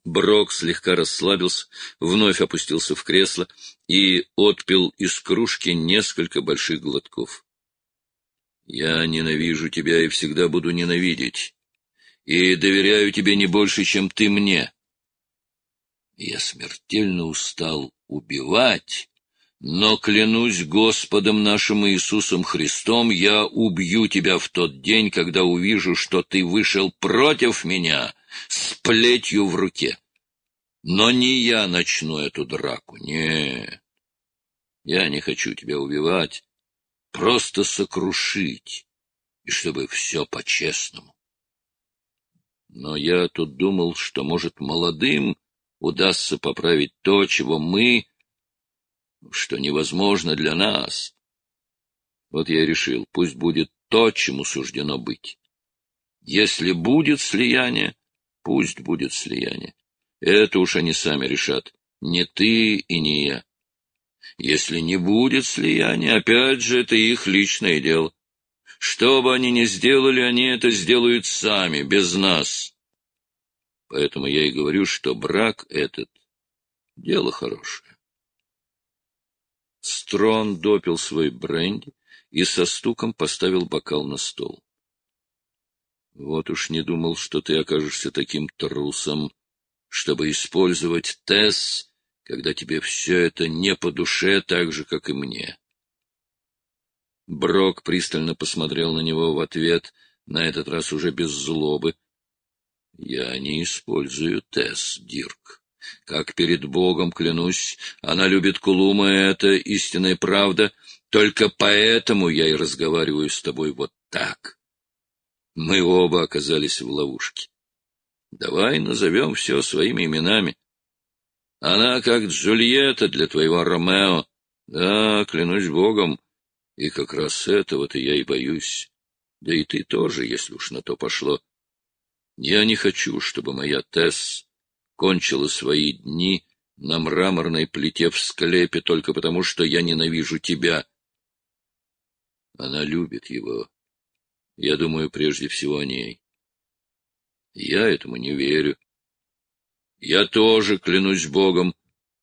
Брок слегка расслабился, вновь опустился в кресло и отпил из кружки несколько больших глотков. — Я ненавижу тебя и всегда буду ненавидеть, и доверяю тебе не больше, чем ты мне. Я смертельно устал убивать, но, клянусь Господом нашим Иисусом Христом, я убью тебя в тот день, когда увижу, что ты вышел против меня с плетью в руке. Но не я начну эту драку, нет. Я не хочу тебя убивать, просто сокрушить, и чтобы все по-честному. Но я тут думал, что, может, молодым удастся поправить то, что невозможно для нас. Вот я и решил, пусть будет то, чему суждено быть. Если будет слияние, пусть будет слияние. Это уж они сами решат, не ты и не я. Если не будет слияния, опять же, это их личное дело. Что бы они ни сделали, они это сделают сами, без нас. Поэтому я и говорю, что брак этот — дело хорошее. Строн допил свой бренди и со стуком поставил бокал на стол. — Вот уж не думал, что ты окажешься таким трусом, чтобы использовать Тесс, когда тебе все это не по душе, так же, как и мне. Брок пристально посмотрел на него в ответ, на этот раз уже без злобы. — Я не использую Тесс, Дирк. Как перед Богом клянусь, она любит Кулума, это истинная правда. Только поэтому я и разговариваю с тобой вот так. Мы оба оказались в ловушке. Давай назовем все своими именами. Она как Джульетта для твоего Ромео. Да, клянусь Богом, и как раз этого-то я и боюсь. Да и ты тоже, если уж на то пошло. Я не хочу, чтобы моя Тесс кончила свои дни на мраморной плите в склепе только потому, что я ненавижу тебя. Она любит его. Я думаю прежде всего о ней. Я этому не верю. Я тоже клянусь Богом.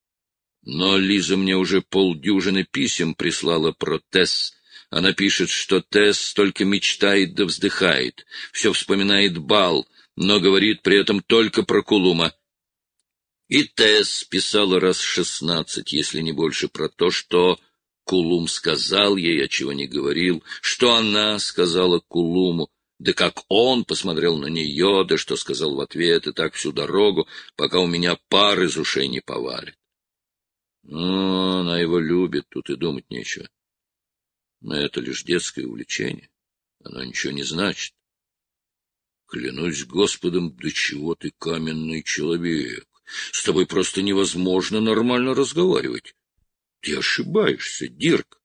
Но Лиза мне уже полдюжины писем прислала про Тесс. Она пишет, что Тесс только мечтает да вздыхает, все вспоминает бал, но говорит при этом только про Кулума. И Тесс писала раз 16, если не больше, про то, что Кулум сказал ей, а чего не говорил, что она сказала Кулуму, да как он посмотрел на нее, да что сказал в ответ, и так всю дорогу, пока у меня пар из ушей не повалит. Ну, она его любит, тут и думать нечего. Но это лишь детское увлечение, оно ничего не значит. Клянусь Господом, до чего ты каменный человек. С тобой просто невозможно нормально разговаривать. Ты ошибаешься, Дирк.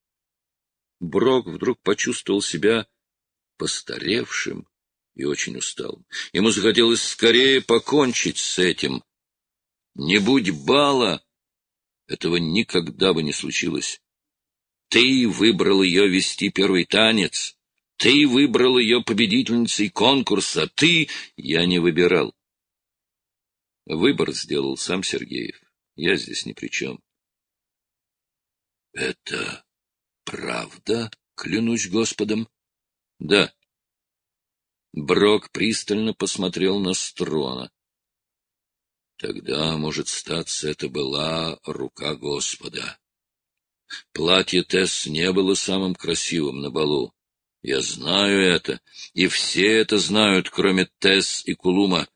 Брок вдруг почувствовал себя постаревшим и очень усталым. Ему захотелось скорее покончить с этим. Не будь бала, этого никогда бы не случилось. Ты выбрал ее вести первый танец. Ты выбрал ее победительницей конкурса. Ты... Я не выбирал. Выбор сделал сам Сергеев. Я здесь ни при чем. — Это правда, клянусь Господом? — Да. Брок пристально посмотрел на Строна. — Тогда, может статься, это была рука Господа. Платье Тесс не было самым красивым на балу. Я знаю это, и все это знают, кроме Тесс и Кулума.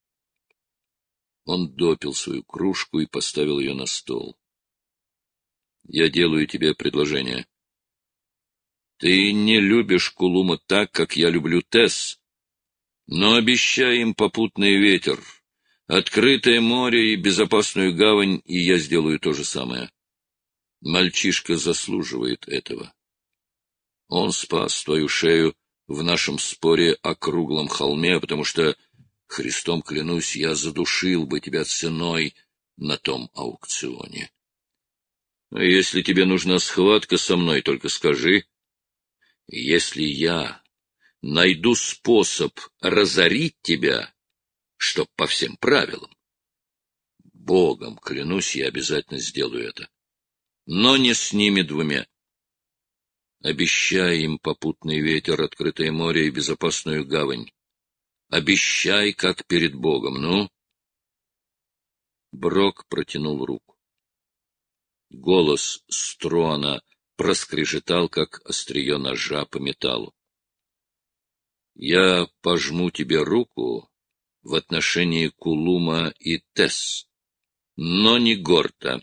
Он допил свою кружку и поставил ее на стол. Я делаю тебе предложение. Ты не любишь Кулума так, как я люблю Тесс, но обещай им попутный ветер, открытое море и безопасную гавань, и я сделаю то же самое. Мальчишка заслуживает этого. Он спас твою шею в нашем споре о круглом холме, потому что, Христом клянусь, я задушил бы тебя ценой на том аукционе. А если тебе нужна схватка со мной, только скажи. Если я найду способ разорить тебя, чтоб по всем правилам, Богом клянусь, я обязательно сделаю это. Но не с ними двумя. Обещай им попутный ветер, открытое море и безопасную гавань. Обещай, как перед Богом, ну? Брок протянул руку. Голос Струана проскрежетал, как острие ножа по металлу. Я пожму тебе руку в отношении Кулума и Тесс, но не Горта.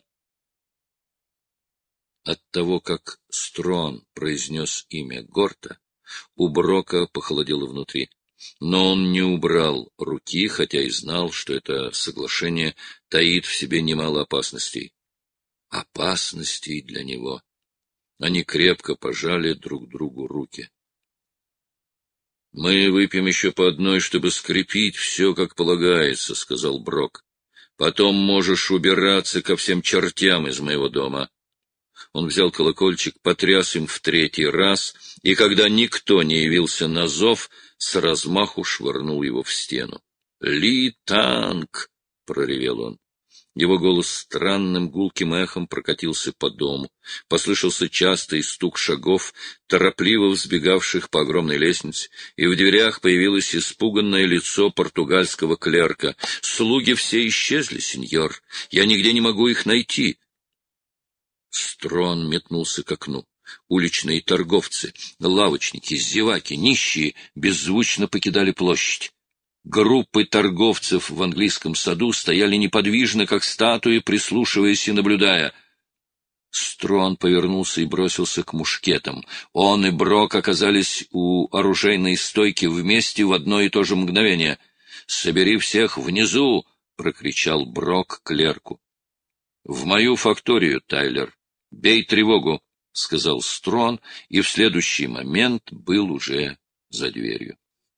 От того, как Струан произнес имя Горта, у Брока похолодело внутри. Но он не убрал руки, хотя и знал, что это соглашение таит в себе немало опасностей. Опасностей для него. Они крепко пожали друг другу руки. — Мы выпьем еще по одной, чтобы скрепить все, как полагается, — сказал Брок. — Потом можешь убираться ко всем чертям из моего дома. Он взял колокольчик, потряс им в 3-й раз, и когда никто не явился на зов, с размаху швырнул его в стену. «Ли-танк!» — проревел он. Его голос странным гулким эхом прокатился по дому. Послышался частый стук шагов, торопливо взбегавших по огромной лестнице, и в дверях появилось испуганное лицо португальского клерка. «Слуги все исчезли, сеньор. Я нигде не могу их найти». Струан метнулся к окну. Уличные торговцы, лавочники, зеваки, нищие беззвучно покидали площадь. Группы торговцев в английском саду стояли неподвижно, как статуи, прислушиваясь и наблюдая. Струан повернулся и бросился к мушкетам. Он и Брок оказались у оружейной стойки вместе в одно и то же мгновение. «Собери всех внизу!» — прокричал Брок клерку. «В мою факторию, Тайлер! Бей тревогу!» — сказал Струан, и в следующий момент был уже за дверью.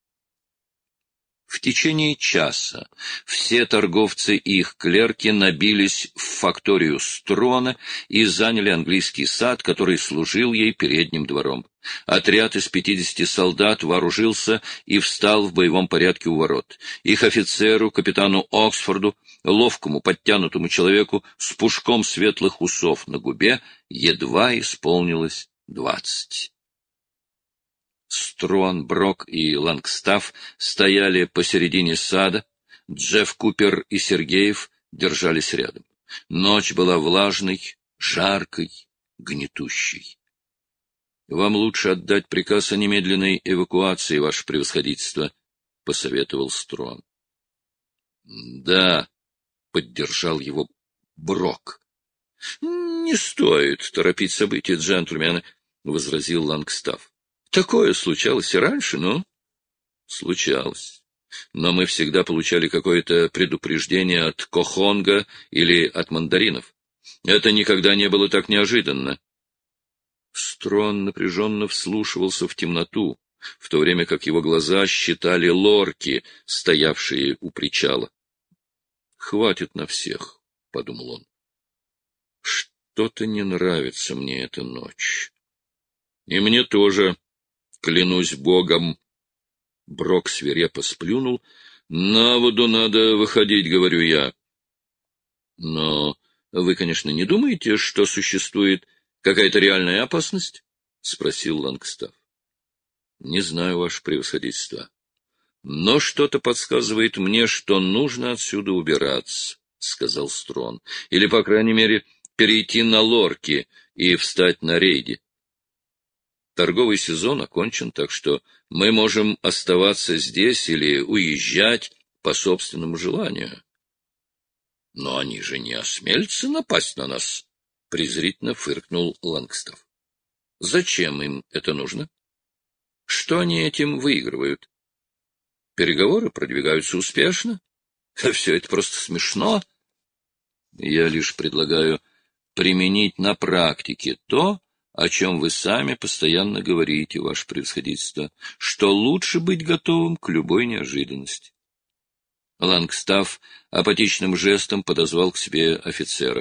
В течение часа все торговцы и их клерки набились в факторию Струана и заняли английский сад, который служил ей передним двором. Отряд из 50 солдат вооружился и встал в боевом порядке у ворот. Их офицеру, капитану Оксфорду, ловкому подтянутому человеку с пушком светлых усов на губе, едва исполнилось 20. Струан, Брок и Лангстаф стояли посередине сада, Джефф Купер и Сергеев держались рядом. Ночь была влажной, жаркой, гнетущей. — Вам лучше отдать приказ о немедленной эвакуации, ваше превосходительство, — посоветовал Струан. — Да, — поддержал его Брок. — Не стоит торопить события, джентльмены, — возразил Лангстаф. — Такое случалось и раньше, но... — Случалось. Но мы всегда получали какое-то предупреждение от Кохонга или от мандаринов. Это никогда не было так неожиданно. Струан напряженно вслушивался в темноту, в то время как его глаза считали лорки, стоявшие у причала. «Хватит на всех», — подумал он. «Что-то не нравится мне эта ночь». «И мне тоже, клянусь Богом». Брок свирепо сплюнул. «На воду надо выходить, говорю я». «Но вы, конечно, не думаете, что существует какая-то реальная опасность?» — спросил Лангстаф. — Не знаю, ваше превосходительство. Но что-то подсказывает мне, что нужно отсюда убираться, — сказал Струан. — Или, по крайней мере, перейти на лорки и встать на рейде. Торговый сезон окончен, так что мы можем оставаться здесь или уезжать по собственному желанию. — Но они же не осмелятся напасть на нас, — презрительно фыркнул Лангстаф. — Зачем им это нужно? Что они этим выигрывают? Переговоры продвигаются успешно. Все это просто смешно. Я лишь предлагаю применить на практике то, о чем вы сами постоянно говорите, ваше превосходительство, что лучше быть готовым к любой неожиданности. Лангстаф апатичным жестом подозвал к себе офицера.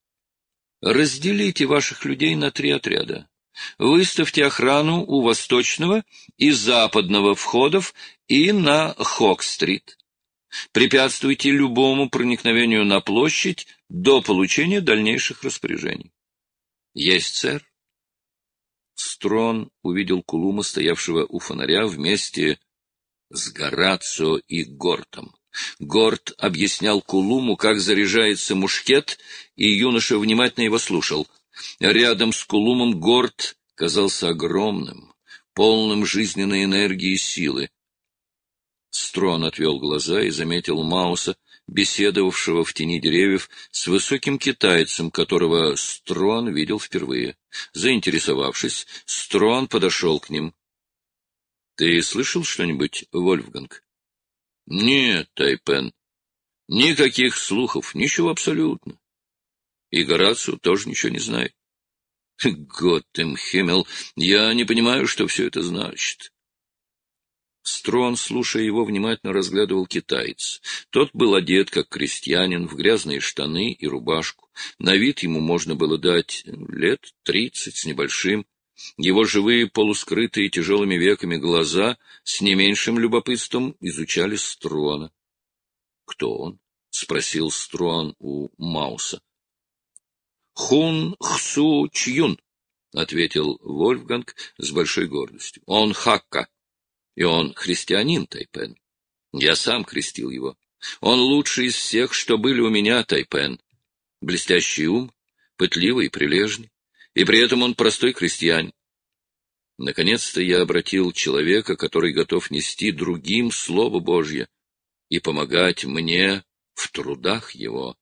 Разделите ваших людей на 3 отряда. Выставьте охрану у восточного и западного входов и на Хок-стрит. Препятствуйте любому проникновению на площадь до получения дальнейших распоряжений. — Есть, сэр. Строн увидел Кулума, стоявшего у фонаря вместе с Горацио и Гортом. Горт объяснял Кулуму, как заряжается мушкет, и юноша внимательно его слушал. Рядом с Кулумом Горт казался огромным, полным жизненной энергии и силы. Строн отвел глаза и заметил Мауса, беседовавшего в тени деревьев с высоким китайцем, которого Строн видел впервые. Заинтересовавшись, Строн подошел к ним. — Ты слышал что-нибудь, Вольфганг? — Нет, Тайпен. Никаких слухов, ничего абсолютно. И Горацио тоже ничего не знает. — Готтем Химмел, я не понимаю, что все это значит. Строн, слушая его, внимательно разглядывал китаец. Тот был одет, как крестьянин, в грязные штаны и рубашку. На вид ему можно было дать лет 30 с небольшим. Его живые, полускрытые тяжелыми веками глаза с не меньшим любопытством изучали Строна. — Кто он? — спросил Строн у Мауса. — Хун Хсу Чьюн, — ответил Вольфганг с большой гордостью. — Он хакка. И он христианин, Тайпен. Я сам крестил его. Он лучший из всех, что были у меня, Тайпен. Блестящий ум, пытливый и прилежный. И при этом он простой крестьянин. Наконец-то я обратил человека, который готов нести другим Слово Божье и помогать мне в трудах его.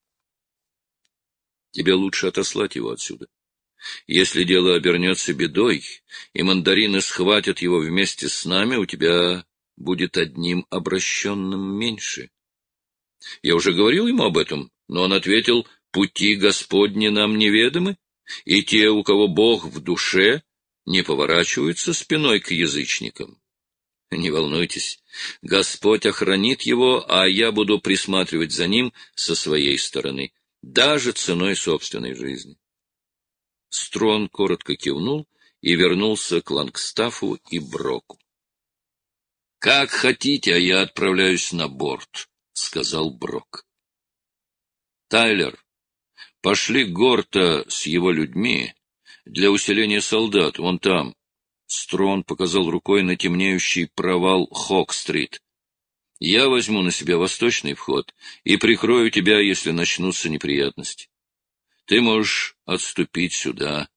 Тебе лучше отослать его отсюда. Если дело обернется бедой, и мандарины схватят его вместе с нами, у тебя будет одним обращенным меньше. Я уже говорил ему об этом, но он ответил: пути Господни нам неведомы, и те, у кого Бог в душе, не поворачиваются спиной к язычникам. Не волнуйтесь, Господь охранит его, а я буду присматривать за ним со своей стороны, даже ценой собственной жизни. Строн коротко кивнул и вернулся к Лангстафу и Броку. — Как хотите, а я отправляюсь на борт, — сказал Брок. — Тайлер, пошли Горта с его людьми для усиления солдат, вон там. Строн показал рукой на темнеющий провал Хок-стрит. — Я возьму на себя восточный вход и прикрою тебя, если начнутся неприятности. Ты можешь отступить сюда.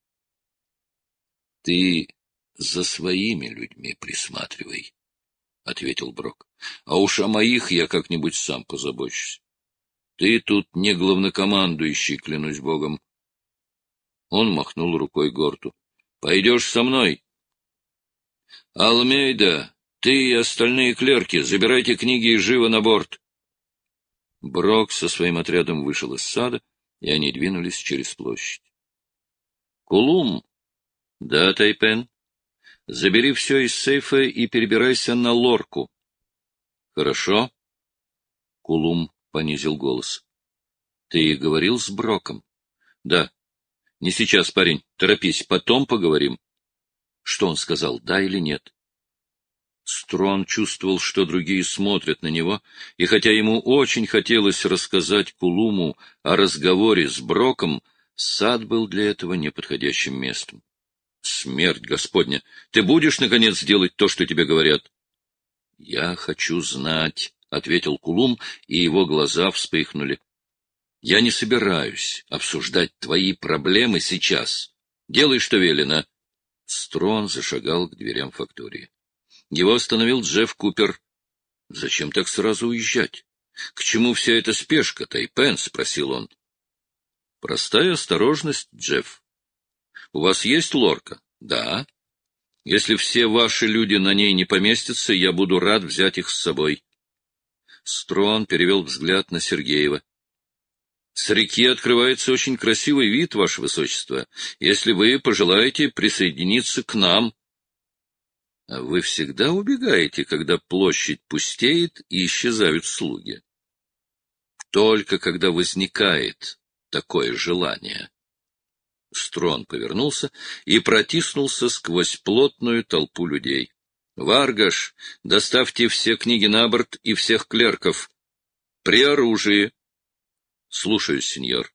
— Ты за своими людьми присматривай, — ответил Брок. — А уж о моих я как-нибудь сам позабочусь. Ты тут не главнокомандующий, клянусь Богом. Он махнул рукой Горту. — Пойдешь со мной? — Алмейда, ты и остальные клерки, забирайте книги и живо на борт. Брок со своим отрядом вышел из сада, и они двинулись через площадь. — Кулум! — Да, Тайпен. — Забери все из сейфа и перебирайся на лорку. — Хорошо. Кулум понизил голос. — Ты говорил с Броком? — Да. — Не сейчас, парень, торопись, потом поговорим. Что он сказал, да или нет? Строн чувствовал, что другие смотрят на него, и хотя ему очень хотелось рассказать Кулуму о разговоре с Броком, сад был для этого неподходящим местом. — Смерть Господня! Ты будешь, наконец, делать то, что тебе говорят? — Я хочу знать, — ответил Кулум, и его глаза вспыхнули. — Я не собираюсь обсуждать твои проблемы сейчас. Делай, что велено. Строн зашагал к дверям фактории. Его остановил Джефф Купер. — Зачем так сразу уезжать? К чему вся эта спешка, Тайпен? — спросил он. — Простая осторожность, Джефф. — У вас есть лорка? — Да. — Если все ваши люди на ней не поместятся, я буду рад взять их с собой. Строн перевел взгляд на Сергеева. — С реки открывается очень красивый вид, ваше высочество, если вы пожелаете присоединиться к нам. — А вы всегда убегаете, когда площадь пустеет и исчезают слуги? — Только когда возникает такое желание. Строн повернулся и протиснулся сквозь плотную толпу людей. Варгаш, доставьте все книги на борт и всех клерков. При оружии. Слушаюсь, сеньор.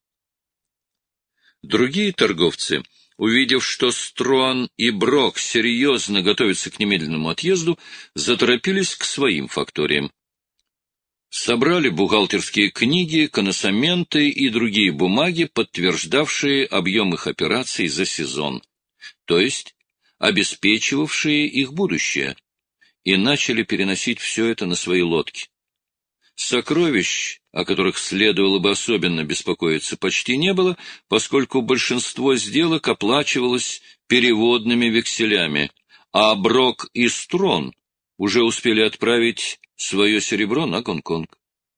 Другие торговцы, увидев, что Струан и Брок серьезно готовятся к немедленному отъезду, заторопились к своим факториям. Собрали бухгалтерские книги, коносаменты и другие бумаги, подтверждавшие объем их операций за сезон, то есть обеспечивавшие их будущее, и начали переносить все это на свои лодки. Сокровищ, о которых следовало бы особенно беспокоиться, почти не было, поскольку большинство сделок оплачивалось переводными векселями, а Брок и Строн уже успели отправить свое серебро на Гонконг.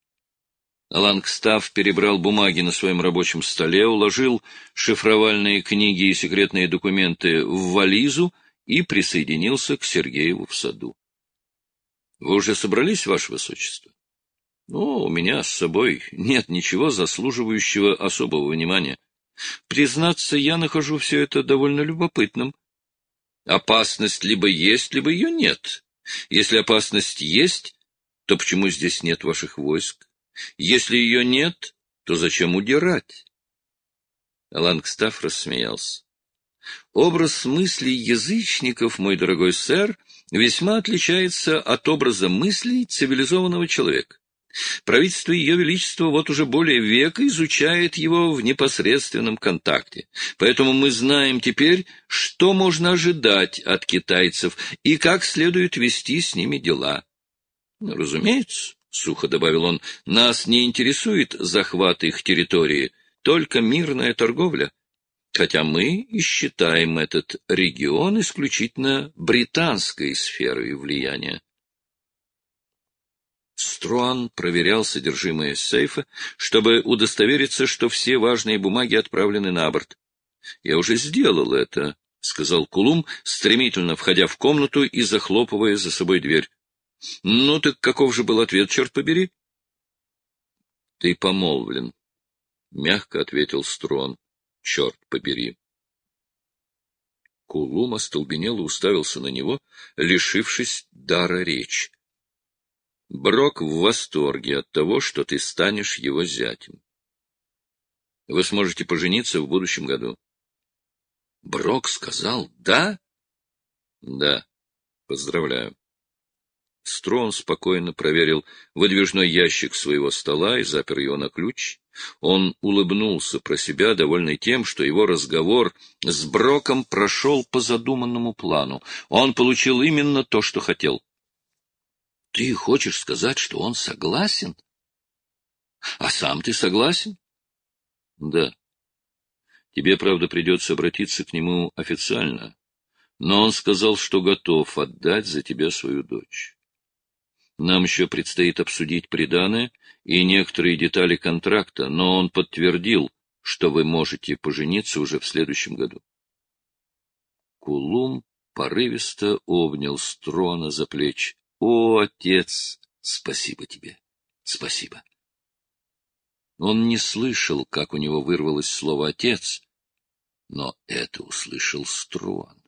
Лангстафф перебрал бумаги на своем рабочем столе, уложил шифровальные книги и секретные документы в вализу и присоединился к Сергееву в саду. — Вы уже собрались, Ваше Высочество? — Ну, у меня с собой нет ничего заслуживающего особого внимания. Признаться, я нахожу все это довольно любопытным. Опасность либо есть, либо ее нет. Если опасность есть, то почему здесь нет ваших войск? Если ее нет, то зачем удирать? Лангстафф рассмеялся. Образ мыслей язычников, мой дорогой сэр, весьма отличается от образа мыслей цивилизованного человека. Правительство Ее Величества вот уже более века изучает его в непосредственном контакте. Поэтому мы знаем теперь, что можно ожидать от китайцев и как следует вести с ними дела. Разумеется, — сухо добавил он, — нас не интересует захват их территории, только мирная торговля, хотя мы и считаем этот регион исключительно британской сферой влияния. Струан проверял содержимое сейфа, чтобы удостовериться, что все важные бумаги отправлены на борт. — Я уже сделал это, — сказал Кулум, стремительно входя в комнату и захлопывая за собой дверь. — Ну так каков же был ответ, черт побери? — Ты помолвлен, — мягко ответил Струан. — Черт побери. Кулум остолбенело уставился на него, лишившись дара речи. Брок в восторге от того, что ты станешь его зятем. Вы сможете пожениться в будущем году. Брок сказал «да»? Да, поздравляю. Строн спокойно проверил выдвижной ящик своего стола и запер его на ключ. Он улыбнулся про себя, довольный тем, что его разговор с Броком прошел по задуманному плану. Он получил именно то, что хотел. — Ты хочешь сказать, что он согласен? — А сам ты согласен? — Да. Тебе, правда, придется обратиться к нему официально, но он сказал, что готов отдать за тебя свою дочь. Нам еще предстоит обсудить приданое и некоторые детали контракта, но он подтвердил, что вы можете пожениться уже в следующем году. Кулум порывисто обнял Строна за плечи. — О, отец, спасибо тебе, спасибо. Он не слышал, как у него вырвалось слово «отец», но это услышал Строн.